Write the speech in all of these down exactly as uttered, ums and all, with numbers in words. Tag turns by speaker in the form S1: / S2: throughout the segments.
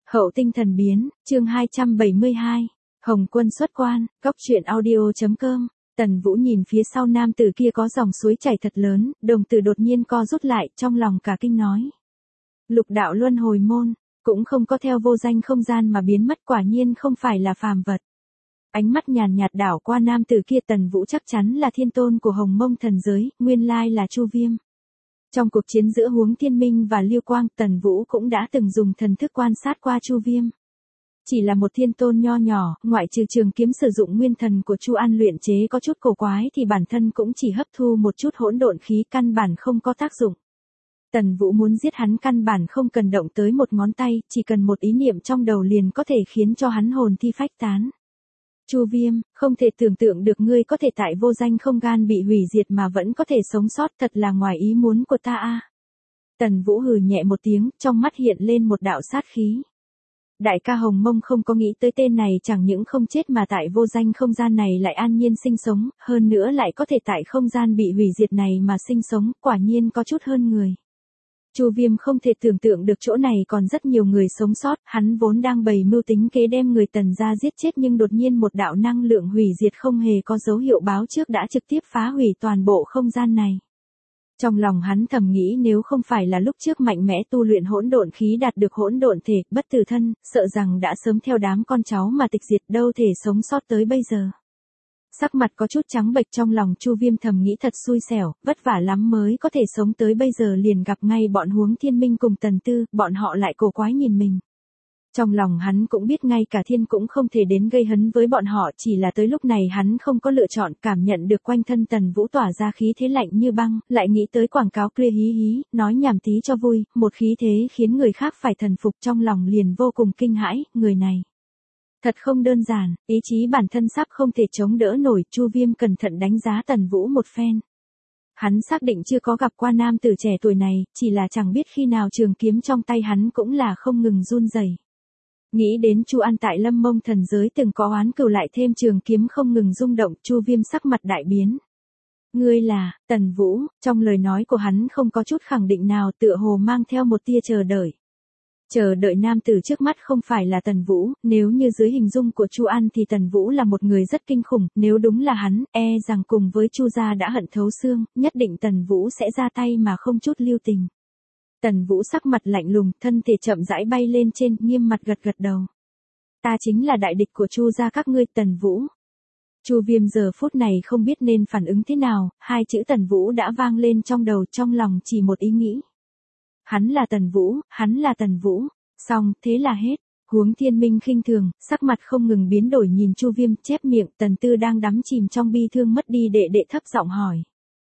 S1: Hậu tinh thần biến, chương hai trăm bảy mươi hai. Hồng Quân xuất quan, góc truyện audio.com. Tần Vũ nhìn phía sau nam tử kia có dòng suối chảy thật lớn, đồng tử đột nhiên co rút lại, trong lòng cả kinh nói. Lục đạo luân hồi môn, cũng không có theo vô danh không gian mà biến mất, quả nhiên không phải là phàm vật. Ánh mắt nhàn nhạt đảo qua nam tử kia, Tần Vũ chắc chắn là thiên tôn của Hồng Mông thần giới, nguyên lai là Chu Viêm. Trong cuộc chiến giữa Huống Thiên Minh và Lưu Quang, Tần Vũ cũng đã từng dùng thần thức quan sát qua Chu Viêm. Chỉ là một thiên tôn nho nhỏ, ngoại trừ trường kiếm sử dụng nguyên thần của Chu An luyện chế có chút cổ quái thì bản thân cũng chỉ hấp thu một chút hỗn độn khí, căn bản không có tác dụng. Tần Vũ muốn giết hắn căn bản không cần động tới một ngón tay, chỉ cần một ý niệm trong đầu liền có thể khiến cho hắn hồn thi phách tán. Chu Viêm, không thể tưởng tượng được ngươi có thể tại vô danh không gian bị hủy diệt mà vẫn có thể sống sót, thật là ngoài ý muốn của ta a. Tần Vũ hừ nhẹ một tiếng, trong mắt hiện lên một đạo sát khí. Đại ca Hồng Mông không có nghĩ tới tên này chẳng những không chết mà tại vô danh không gian này lại an nhiên sinh sống, hơn nữa lại có thể tại không gian bị hủy diệt này mà sinh sống, quả nhiên có chút hơn người. Chu Viêm không thể tưởng tượng được chỗ này còn rất nhiều người sống sót, hắn vốn đang bày mưu tính kế đem người Tần gia giết chết nhưng đột nhiên một đạo năng lượng hủy diệt không hề có dấu hiệu báo trước đã trực tiếp phá hủy toàn bộ không gian này. Trong lòng hắn thầm nghĩ nếu không phải là lúc trước mạnh mẽ tu luyện hỗn độn khí đạt được hỗn độn thể, bất tử thân, sợ rằng đã sớm theo đám con cháu mà tịch diệt, đâu thể sống sót tới bây giờ. Sắc mặt có chút trắng bệch, trong lòng Chu Viêm thầm nghĩ thật xui xẻo, vất vả lắm mới có thể sống tới bây giờ liền gặp ngay bọn Huống Thiên Minh cùng Tần Tư, bọn họ lại cổ quái nhìn mình. Trong lòng hắn cũng biết ngay cả thiên cũng không thể đến gây hấn với bọn họ, chỉ là tới lúc này hắn không có lựa chọn, cảm nhận được quanh thân Tần Vũ tỏa ra khí thế lạnh như băng, lại nghĩ tới quảng cáo kia hí hí, nói nhảm tí cho vui, một khí thế khiến người khác phải thần phục, trong lòng liền vô cùng kinh hãi, người này. Thật không đơn giản, ý chí bản thân sắp không thể chống đỡ nổi, Chu Viêm cẩn thận đánh giá Tần Vũ một phen. Hắn xác định chưa có gặp qua nam tử trẻ tuổi này, chỉ là chẳng biết khi nào trường kiếm trong tay hắn cũng là không ngừng run rẩy. Nghĩ đến Chu An tại Lâm Mông thần giới từng có oán cừu lại thêm trường kiếm không ngừng rung động, Chu Viêm sắc mặt đại biến. Ngươi là, Tần Vũ, trong lời nói của hắn không có chút khẳng định nào, tựa hồ mang theo một tia chờ đợi. Chờ đợi nam tử trước mắt không phải là Tần Vũ, nếu như dưới hình dung của Chu An thì Tần Vũ là một người rất kinh khủng, nếu đúng là hắn, e rằng cùng với Chu gia đã hận thấu xương, nhất định Tần Vũ sẽ ra tay mà không chút lưu tình. Tần Vũ sắc mặt lạnh lùng, thân thể chậm rãi bay lên trên, nghiêm mặt gật gật đầu. Ta chính là đại địch của Chu gia các ngươi, Tần Vũ. Chu Viêm giờ phút này không biết nên phản ứng thế nào, hai chữ Tần Vũ đã vang lên trong đầu, trong lòng chỉ một ý nghĩ. Hắn là Tần Vũ, hắn là Tần Vũ, xong, thế là hết. Huống Thiên Minh khinh thường, sắc mặt không ngừng biến đổi nhìn Chu Viêm, chép miệng, Tần Tư đang đắm chìm trong bi thương mất đi đệ đệ thấp giọng hỏi.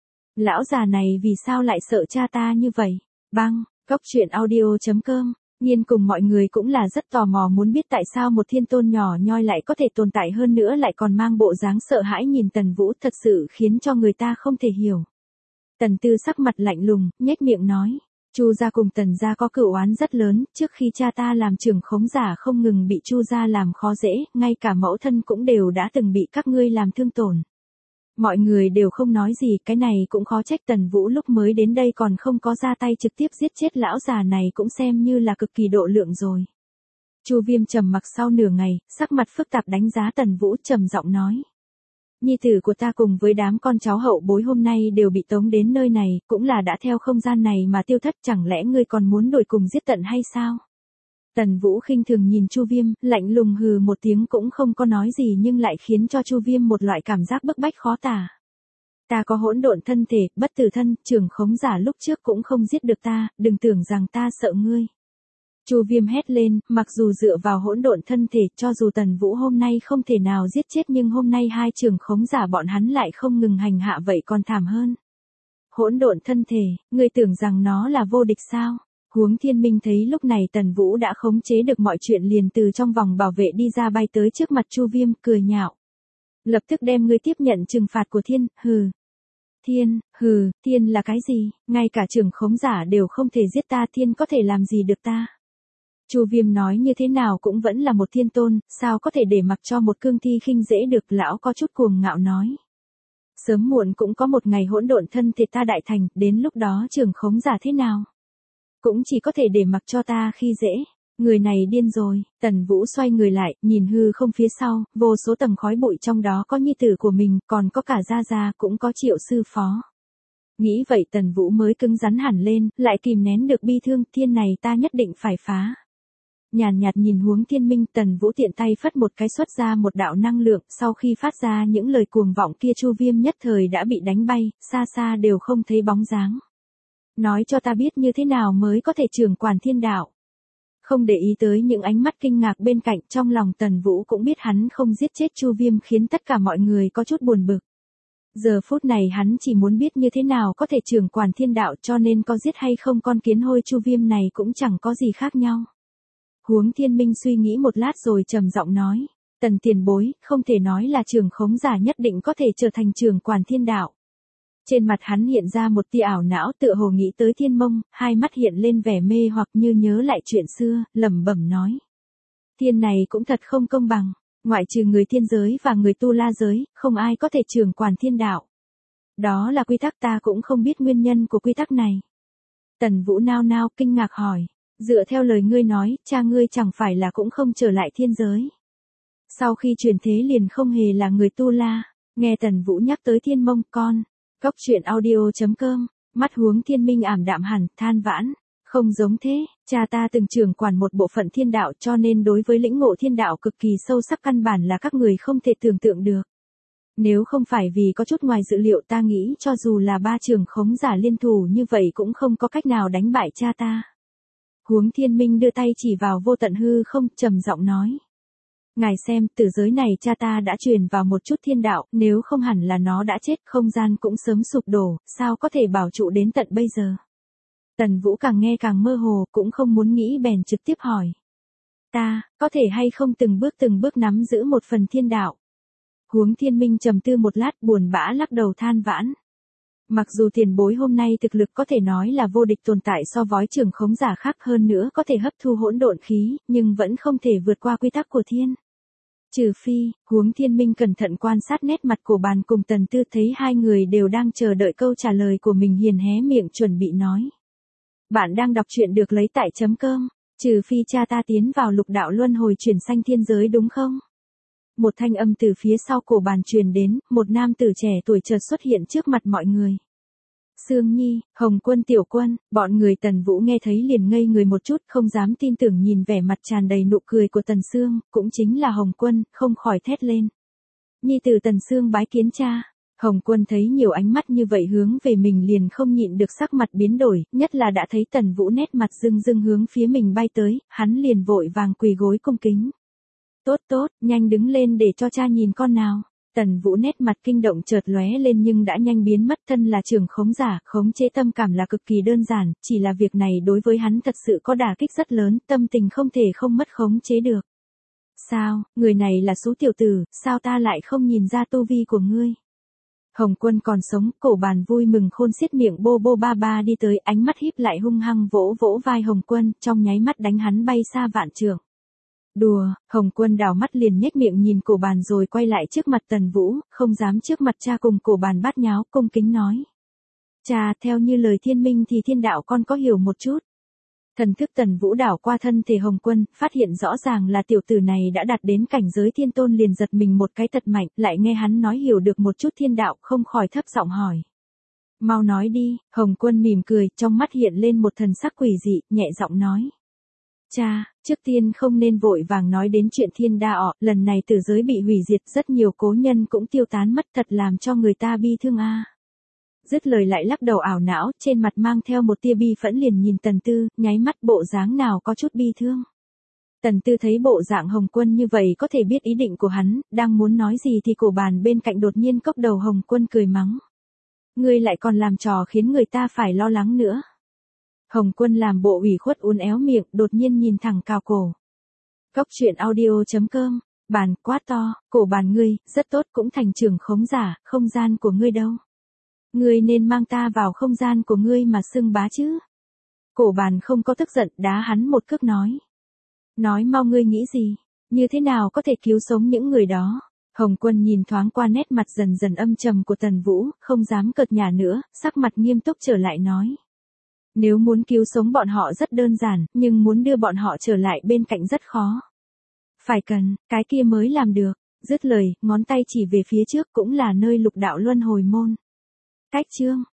S1: Lão già này vì sao lại sợ cha ta như vậy? Băng, góc truyện audio.com, Nhiên cùng mọi người cũng là rất tò mò muốn biết tại sao một thiên tôn nhỏ nhoi lại có thể tồn tại, hơn nữa lại còn mang bộ dáng sợ hãi nhìn Tần Vũ, thật sự khiến cho người ta không thể hiểu. Tần Tư sắc mặt lạnh lùng, nhếch miệng nói. Chu gia cùng Tần gia có cửu oán rất lớn, trước khi cha ta làm trưởng khống giả không ngừng bị Chu gia làm khó dễ, ngay cả mẫu thân cũng đều đã từng bị các ngươi làm thương tổn. Mọi người đều không nói gì, cái này cũng khó trách Tần Vũ lúc mới đến đây còn không có ra tay trực tiếp giết chết lão già này, cũng xem như là cực kỳ độ lượng rồi. Chu Viêm trầm mặc sau nửa ngày, sắc mặt phức tạp đánh giá Tần Vũ, trầm giọng nói. Nhi tử của ta cùng với đám con cháu hậu bối hôm nay đều bị tống đến nơi này, cũng là đã theo không gian này mà tiêu thất, chẳng lẽ ngươi còn muốn đuổi cùng giết tận hay sao? Tần Vũ khinh thường nhìn Chu Viêm, lạnh lùng hừ một tiếng cũng không có nói gì nhưng lại khiến cho Chu Viêm một loại cảm giác bức bách khó tả. Ta có hỗn độn thân thể, bất tử thân, trưởng khống giả lúc trước cũng không giết được ta, đừng tưởng rằng ta sợ ngươi. Chu Viêm hét lên, mặc dù dựa vào hỗn độn thân thể, cho dù Tần Vũ hôm nay không thể nào giết chết nhưng hôm nay hai trưởng khống giả bọn hắn lại không ngừng hành hạ vậy còn thảm hơn. Hỗn độn thân thể, ngươi tưởng rằng nó là vô địch sao? Huống Thiên Minh thấy lúc này Tần Vũ đã khống chế được mọi chuyện liền từ trong vòng bảo vệ đi ra, bay tới trước mặt Chu Viêm, cười nhạo. Lập tức đem ngươi tiếp nhận trừng phạt của thiên, hừ. Thiên, hừ, thiên là cái gì? Ngay cả trưởng khống giả đều không thể giết ta, thiên có thể làm gì được ta? Chu Viêm nói như thế nào cũng vẫn là một thiên tôn, sao có thể để mặc cho một cương thi khinh dễ được, lão có chút cuồng ngạo nói. Sớm muộn cũng có một ngày hỗn độn thân thể ta đại thành, đến lúc đó trưởng khống giả thế nào? Cũng chỉ có thể để mặc cho ta khi dễ. Người này điên rồi, Tần Vũ xoay người lại, nhìn hư không phía sau, vô số tầng khói bụi trong đó có nhi tử của mình, còn có cả Gia Gia cũng có Triệu sư phó. Nghĩ vậy Tần Vũ mới cứng rắn hẳn lên, lại kìm nén được bi thương, thiên này ta nhất định phải phá. Nhàn nhạt nhìn Huống Thiên Minh, Tần Vũ tiện tay phất một cái xuất ra một đạo năng lượng, sau khi phát ra những lời cuồng vọng kia Chu Viêm nhất thời đã bị đánh bay, xa xa đều không thấy bóng dáng. Nói cho ta biết như thế nào mới có thể trưởng quản thiên đạo. Không để ý tới những ánh mắt kinh ngạc bên cạnh, trong lòng Tần Vũ cũng biết hắn không giết chết Chu Viêm khiến tất cả mọi người có chút buồn bực. Giờ phút này hắn chỉ muốn biết như thế nào có thể trưởng quản thiên đạo, cho nên có giết hay không con kiến hôi Chu Viêm này cũng chẳng có gì khác nhau. Huống Thiên Minh suy nghĩ một lát rồi trầm giọng nói, Tần tiền bối, không thể nói là trưởng khống giả nhất định có thể trở thành trưởng quản thiên đạo. Trên mặt hắn hiện ra một tia ảo não, tựa hồ nghĩ tới Thiên Mông, hai mắt hiện lên vẻ mê hoặc như nhớ lại chuyện xưa, lẩm bẩm nói. Thiên này cũng thật không công bằng, ngoại trừ người thiên giới và người tu la giới, không ai có thể trưởng quản thiên đạo. Đó là quy tắc, ta cũng không biết nguyên nhân của quy tắc này. Tần Vũ nao nao kinh ngạc hỏi, dựa theo lời ngươi nói, cha ngươi chẳng phải là cũng không trở lại thiên giới. Sau khi truyền thế liền không hề là người tu la, nghe Tần Vũ nhắc tới Thiên Mông con. Cốc truyện audio chấm com, mắt Huống Thiên Minh ảm đạm hẳn, than vãn, không giống thế, cha ta từng trưởng quản một bộ phận thiên đạo cho nên đối với lĩnh ngộ thiên đạo cực kỳ sâu sắc, căn bản là các người không thể tưởng tượng được. Nếu không phải vì có chút ngoài dự liệu, ta nghĩ cho dù là ba trưởng khống giả liên thủ như vậy cũng không có cách nào đánh bại cha ta. Huống Thiên Minh đưa tay chỉ vào vô tận hư không, trầm giọng nói. Ngài xem, tử giới này cha ta đã truyền vào một chút thiên đạo, nếu không hẳn là nó đã chết, không gian cũng sớm sụp đổ, sao có thể bảo trụ đến tận bây giờ. Tần Vũ càng nghe càng mơ hồ, cũng không muốn nghĩ bèn trực tiếp hỏi. Ta, có thể hay không từng bước từng bước nắm giữ một phần thiên đạo? Huống Thiên Minh trầm tư một lát, buồn bã lắc đầu than vãn. Mặc dù tiền bối hôm nay thực lực có thể nói là vô địch tồn tại so với trưởng khống giả khác, hơn nữa có thể hấp thu hỗn độn khí, nhưng vẫn không thể vượt qua quy tắc của thiên. Trừ phi, Huống Thiên Minh cẩn thận quan sát nét mặt của Bàn cùng Tần Tư, thấy hai người đều đang chờ đợi câu trả lời của mình, hiền hé miệng chuẩn bị nói. Bạn đang đọc truyện được lấy tại chấm com, trừ phi cha ta tiến vào lục đạo luân hồi chuyển sanh thiên giới đúng không? Một thanh âm từ phía sau cổ Bàn truyền đến, một nam tử trẻ tuổi chợt xuất hiện trước mặt mọi người. Sương Nhi, Hồng Quân tiểu quân, bọn người Tần Vũ nghe thấy liền ngây người một chút, không dám tin tưởng nhìn vẻ mặt tràn đầy nụ cười của Tần Sương, cũng chính là Hồng Quân, không khỏi thét lên. Nhi tử Tần Sương bái kiến cha. Hồng Quân thấy nhiều ánh mắt như vậy hướng về mình liền không nhịn được sắc mặt biến đổi, nhất là đã thấy Tần Vũ nét mặt rưng rưng hướng phía mình bay tới, hắn liền vội vàng quỳ gối cung kính. Tốt tốt, nhanh đứng lên để cho cha nhìn con nào. Tần Vũ nét mặt kinh động chợt lóe lên nhưng đã nhanh biến mất, thân là trưởng khống giả, khống chế tâm cảm là cực kỳ đơn giản, chỉ là việc này đối với hắn thật sự có đả kích rất lớn, tâm tình không thể không mất khống chế được. Sao, người này là số tiểu tử, sao ta lại không nhìn ra tu vi của ngươi? Hồng Quân còn sống, cổ Bàn vui mừng khôn xiết miệng bô bô ba ba đi tới, ánh mắt híp lại hung hăng vỗ vỗ vai Hồng Quân, trong nháy mắt đánh hắn bay xa vạn trượng. Đùa, Hồng Quân đảo mắt liền nhếch miệng nhìn cổ Bàn rồi quay lại trước mặt Tần Vũ, không dám trước mặt cha cùng cổ Bàn bát nháo, cung kính nói. Cha, theo như lời Thiên Minh thì thiên đạo con có hiểu một chút. Thần thức Tần Vũ đảo qua thân thể Hồng Quân, phát hiện rõ ràng là tiểu tử này đã đạt đến cảnh giới thiên tôn, liền giật mình một cái thật mạnh, lại nghe hắn nói hiểu được một chút thiên đạo, không khỏi thấp giọng hỏi. Mau nói đi, Hồng Quân mỉm cười, trong mắt hiện lên một thần sắc quỷ dị, nhẹ giọng nói. Cha, trước tiên không nên vội vàng nói đến chuyện thiên đạo, lần này tử giới bị hủy diệt, rất nhiều cố nhân cũng tiêu tán mất, thật làm cho người ta bi thương a. À. Dứt lời lại lắc đầu ảo não, trên mặt mang theo một tia bi phẫn liền nhìn Tần Tư, nháy mắt bộ dáng nào có chút bi thương. Tần Tư thấy bộ dạng Hồng Quân như vậy có thể biết ý định của hắn, đang muốn nói gì thì cổ Bàn bên cạnh đột nhiên cốc đầu Hồng Quân cười mắng. Ngươi lại còn làm trò khiến người ta phải lo lắng nữa. Hồng Quân làm bộ ủy khuất uốn éo miệng, đột nhiên nhìn thẳng cào cổ. Cốc truyện audio chấm com, Bàn quát to, cổ Bàn ngươi, rất tốt cũng thành trưởng khống giả, không gian của ngươi đâu. Ngươi nên mang ta vào không gian của ngươi mà xưng bá chứ. Cổ Bàn không có tức giận, đá hắn một cước nói. Nói mau, ngươi nghĩ gì, như thế nào có thể cứu sống những người đó. Hồng Quân nhìn thoáng qua nét mặt dần dần âm trầm của Tần Vũ, không dám cợt nhả nữa, sắc mặt nghiêm túc trở lại nói. Nếu muốn cứu sống bọn họ rất đơn giản, nhưng muốn đưa bọn họ trở lại bên cạnh rất khó. Phải cần, cái kia mới làm được. Dứt lời, ngón tay chỉ về phía trước cũng là nơi lục đạo luân hồi môn. Cách chương